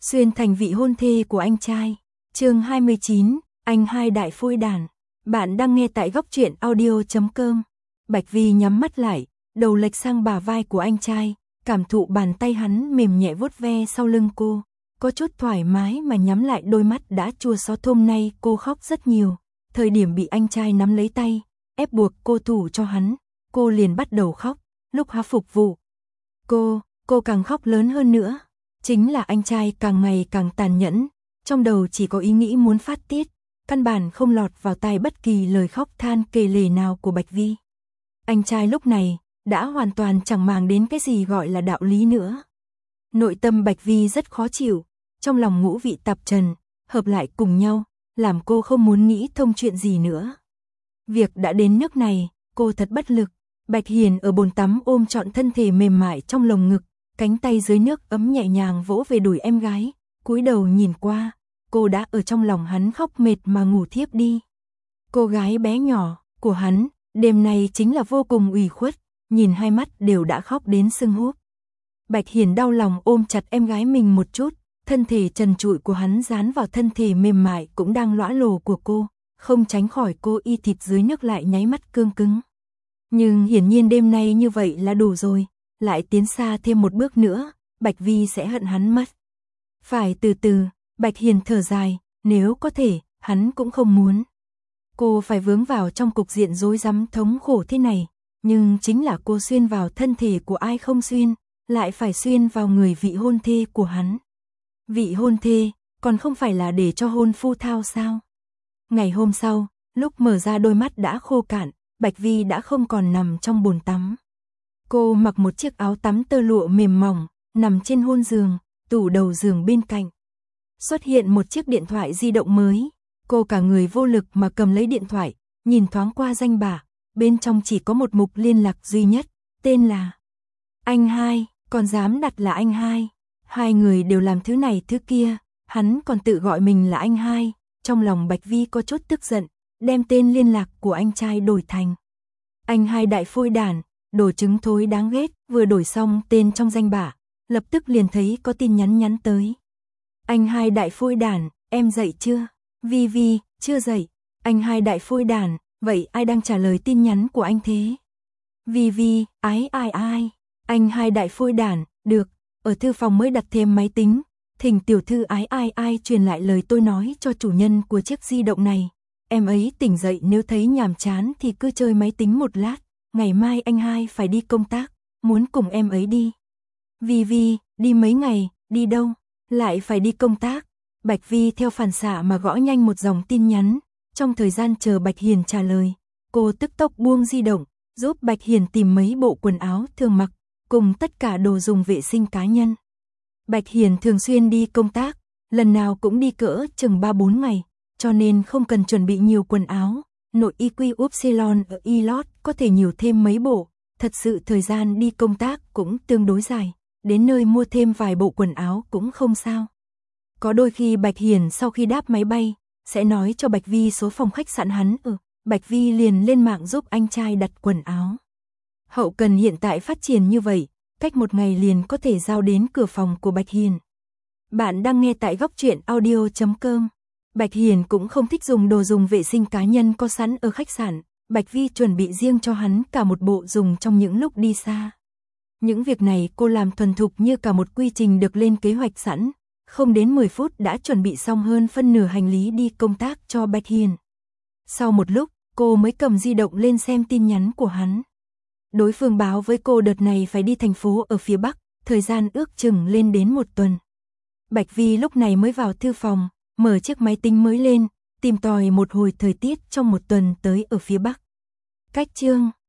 Xuyên thành vị hôn thê của anh trai. Chương 29, anh hai đại phôi đàn. Bạn đang nghe tại góc truyện audio.com. Bạch Vi nhắm mắt lại, đầu lệch sang bả vai của anh trai, cảm thụ bàn tay hắn mềm nhẹ vuốt ve sau lưng cô. Có chút thoải mái mà nhắm lại đôi mắt đã chua xót. Hôm nay cô khóc rất nhiều. Thời điểm bị anh trai nắm lấy tay, ép buộc cô thủ cho hắn, cô liền bắt đầu khóc. Lúc hắn phục vụ cô càng khóc lớn hơn nữa. Chính là anh trai càng ngày càng tàn nhẫn, trong đầu chỉ có ý nghĩ muốn phát tiết, căn bản không lọt vào tai bất kỳ lời khóc than kể lể nào của Bạch Vi. Anh trai lúc này đã hoàn toàn chẳng màng đến cái gì gọi là đạo lý nữa. Nội tâm Bạch Vi rất khó chịu, trong lòng ngũ vị tạp trần, hợp lại cùng nhau, làm cô không muốn nghĩ thông chuyện gì nữa. Việc đã đến nước này, cô thật bất lực. Bạch Hiền ở bồn tắm ôm trọn thân thể mềm mại trong lồng ngực, cánh tay dưới nước ấm nhẹ nhàng vỗ về đùi em gái, cúi đầu nhìn qua, cô đã ở trong lòng hắn khóc mệt mà ngủ thiếp đi. Cô gái bé nhỏ của hắn, đêm nay chính là vô cùng ủy khuất, nhìn hai mắt đều đã khóc đến sưng húp. Bạch Hiền đau lòng ôm chặt em gái mình một chút, thân thể trần trụi của hắn dán vào thân thể mềm mại cũng đang lõa lồ của cô, không tránh khỏi cô y thịt dưới nước lại nháy mắt cương cứng. Nhưng hiển nhiên đêm nay như vậy là đủ rồi, lại tiến xa thêm một bước nữa, Bạch Vi sẽ hận hắn mất. Phải từ từ, Bạch Hiền thở dài, nếu có thể, hắn cũng không muốn. Cô phải vướng vào trong cục diện rối rắm thống khổ thế này, nhưng chính là cô xuyên vào thân thể của ai không xuyên, lại phải xuyên vào người vị hôn thê của hắn. Vị hôn thê, còn không phải là để cho hôn phu thao sao? Ngày hôm sau, lúc mở ra đôi mắt đã khô cạn, Bạch Vi đã không còn nằm trong bồn tắm. Cô mặc một chiếc áo tắm tơ lụa mềm mỏng, nằm trên hôn giường, tủ đầu giường bên cạnh. Xuất hiện một chiếc điện thoại di động mới, cô cả người vô lực mà cầm lấy điện thoại, nhìn thoáng qua danh bạ, bên trong chỉ có một mục liên lạc duy nhất, tên là Anh Hai, còn dám đặt là Anh Hai. Hai người đều làm thứ này thứ kia, hắn còn tự gọi mình là Anh Hai, trong lòng Bạch Vi có chút tức giận, đem tên liên lạc của anh trai đổi thành Anh Hai đại phôi đàn, đồ trứng thối đáng ghét. Vừa đổi xong tên trong danh bạ, lập tức liền thấy có tin nhắn tới. Anh Hai đại phôi đàn, em dậy chưa? Vi Vi, chưa dậy. Anh Hai đại phôi đàn, vậy ai đang trả lời tin nhắn của anh thế? Vi Vi, ai. Anh Hai đại phôi đàn, được, ở thư phòng mới đặt thêm máy tính, thỉnh tiểu thư ai truyền lại lời tôi nói cho chủ nhân của chiếc di động này. Em ấy tỉnh dậy nếu thấy nhàm chán thì cứ chơi máy tính một lát, ngày mai anh Hai phải đi công tác, muốn cùng em ấy đi. Vi Vi, đi mấy ngày, đi đâu? Lại phải đi công tác. Bạch Vi theo phản xạ mà gõ nhanh một dòng tin nhắn, trong thời gian chờ Bạch Hiền trả lời, cô tức tốc buông di động, giúp Bạch Hiền tìm mấy bộ quần áo thường mặc, cùng tất cả đồ dùng vệ sinh cá nhân. Bạch Hiền thường xuyên đi công tác, lần nào cũng đi cỡ chừng 3-4 ngày, cho nên không cần chuẩn bị nhiều quần áo, nội y upsilon ở Ilot có thể nhiều thêm mấy bộ, thật sự thời gian đi công tác cũng tương đối dài, đến nơi mua thêm vài bộ quần áo cũng không sao. Có đôi khi Bạch Hiền sau khi đáp máy bay, sẽ nói cho Bạch Vi số phòng khách sạn hắn ở, Bạch Vi liền lên mạng giúp anh trai đặt quần áo. Hậu cần hiện tại phát triển như vậy, cách một ngày liền có thể giao đến cửa phòng của Bạch Hiền. Bạn đang nghe tại góc truyện audio.com. Bạch Hiền cũng không thích dùng đồ dùng vệ sinh cá nhân có sẵn ở khách sạn, Bạch Vi chuẩn bị riêng cho hắn cả một bộ dùng trong những lúc đi xa. Những việc này cô làm thuần thục như cả một quy trình được lên kế hoạch sẵn, không đến 10 phút đã chuẩn bị xong hơn phân nửa hành lý đi công tác cho Bạch Hiền. Sau một lúc, cô mới cầm di động lên xem tin nhắn của hắn. Đối phương báo với cô đợt này phải đi thành phố ở phía Bắc, thời gian ước chừng lên đến 1 tuần. Bạch Vi lúc này mới vào thư phòng, mở chiếc máy tính mới lên, tìm tòi một hồi thời tiết trong 1 tuần tới ở phía Bắc. Cách chương